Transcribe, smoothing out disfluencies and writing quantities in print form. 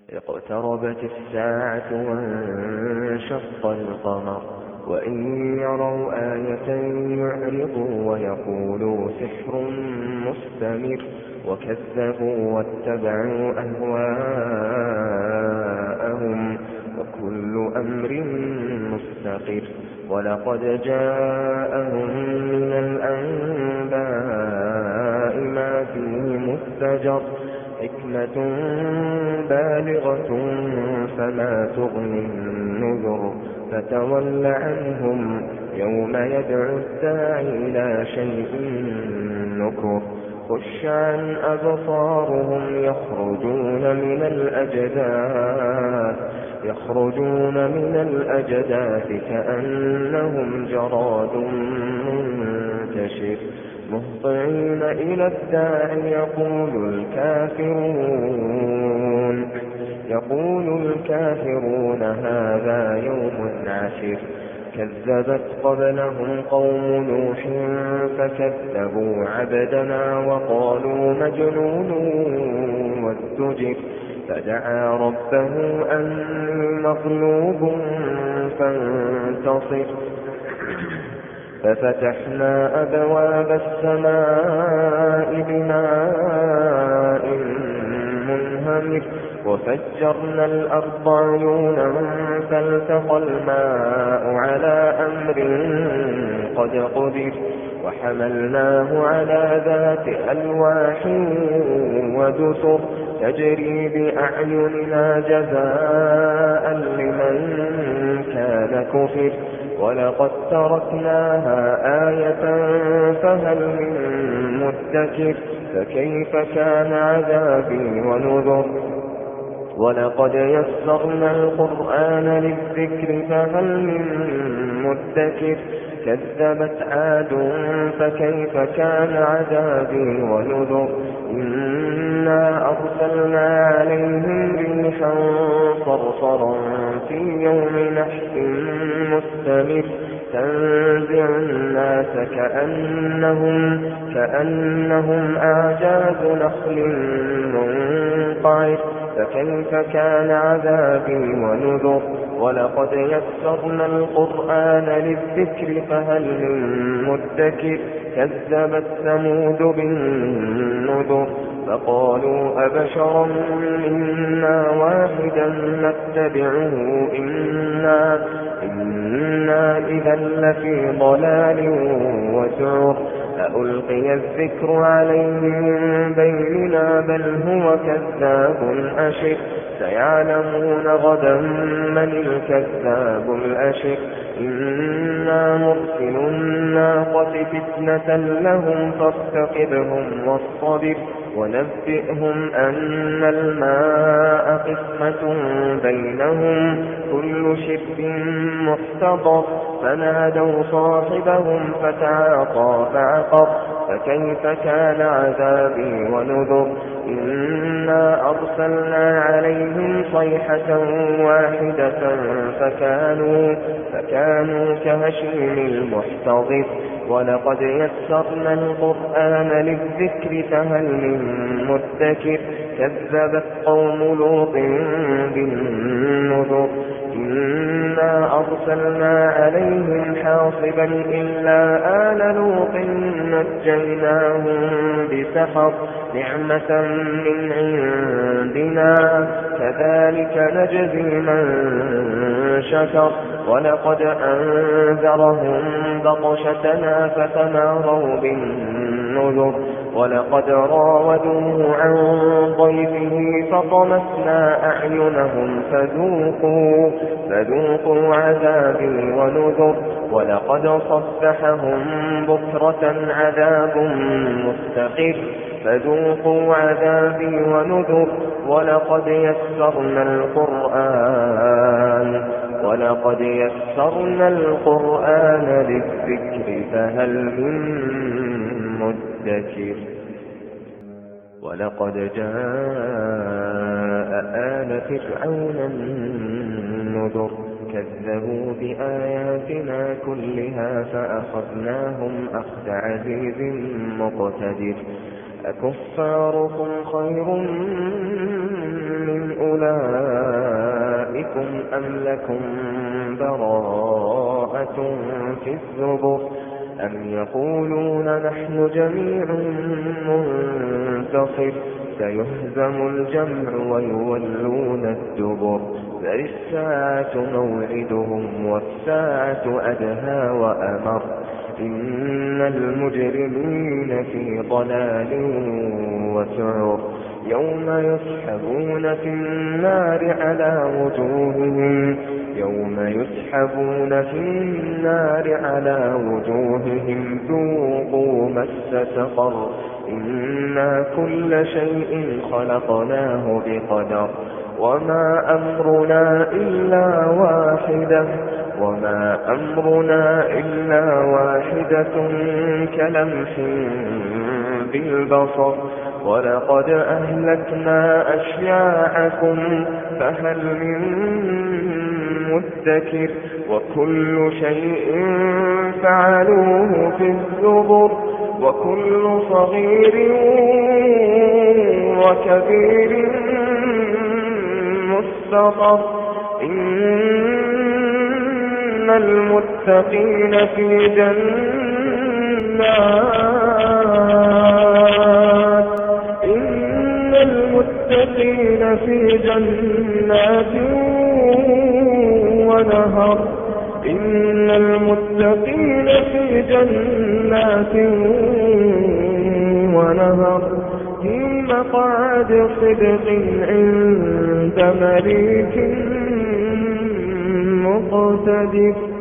اقتربت الساعة وانشق القمر وإن يروا آية يعرضوا ويقولوا سحر مستمر وكذبوا واتبعوا أهواءهم وكل أمر مستقر ولقد جاءهم من الأنباء ما فيه مزدجر حكمة بالغة فما تغني النذر فتول عنهم يوم يدعو الداعي إلى شيء نكر خش عن أبصارهم يخرجون من الأجداث كأنهم جراد منتشر مهطعين إلى الداعي يقول الكافرون هذا يوم عسر كذبت قبلهم قوم نوح فكذبوا عبدنا وقالوا مجنون وازدجر فدعا ربه أني مغلوب فانتصر ففتحنا أبواب السماء بماء منهمر وفجرنا الأرض عيونا فالتقى الماء على أمر قد قدر وحملناه على ذات ألواح ودسر تجري بأعيننا جزاء لمن كان كفر ولقد تركناها آية فهل من مدكر فكيف كان عذابي ونذر ولقد يسرنا القرآن للذكر فهل من مدكر كذبت عاد فكيف كان عذابي ونذر إنا أرسلنا عليهم ريحا صرصرا في يوم نحس مستمر تنزع الناس كأنهم أعجاز نخل منقعر فكيف كان عذابي ونذر ولقد يسرنا القرآن للذكر فهل من مدكر كذبت ثمود بالنذر فقالوا أبشرا منا واحدا نتبعه إنا إذا لفي ضلال وسعر ألقي الذكر عليه من بيننا بل هو كذاب أشر سيعلمون غدا من الكذاب الأشر إنا مرسل الناقة فتنة لهم فارتقبهم واصطبر ونبئهم أن الماء قسمة بينهم كل شرب محتضر فنادوا صاحبهم فتعاطى فعقر فكيف كان عذابي ونذر إنا أرسلنا عليهم صيحة واحدة فكانوا كهشيم المحتضر ولقد يسرنا القرآن للذكر فهل من مدكر كذبت قوم لوط بالنذر إنا أرسلنا عليهم حاصبا إلا آل لوط نجيناهم بسحر نعمة من عندنا كذلك نجزي من شكر ولقد أنذرهم بطشتنا فتماروا بالنذر ولقد راودوه عن ضيفه فطمسنا أعينهم فذوقوا عذابي ونذر ولقد صبحهم بكرة عذاب مستقر فذوقوا عذابي ونذر ولقد يسرنا القرآن للذكر فهل من مدكر ولقد جاء آل فرعون النذر كذبوا بآياتنا كلها فأخذناهم أخذ عزيز مقتدر أكفاركم خير من أولئك أولئكم أم لكم براءة في الزبر أم يقولون نحن جميع منتصر سيهزم الجمع ويولون الدبر بل الساعة موعدهم والساعة أدهى وأمر إن المجرمين في ضلال وسعر يوم يسحبون في النار على وجوههم ذوقوا مس سقر إنا كل شيء خلقناه بقدر وما أمرنا إلا واحدة كلمح بالبصر ولقد أهلكنا أشياعكم فهل من مدكر وكل شيء فعلوه في الزبر وكل صغير وكبير مستطر إن المتقين في جنات ونهر في مقعد صدق عند مليك مقتدر.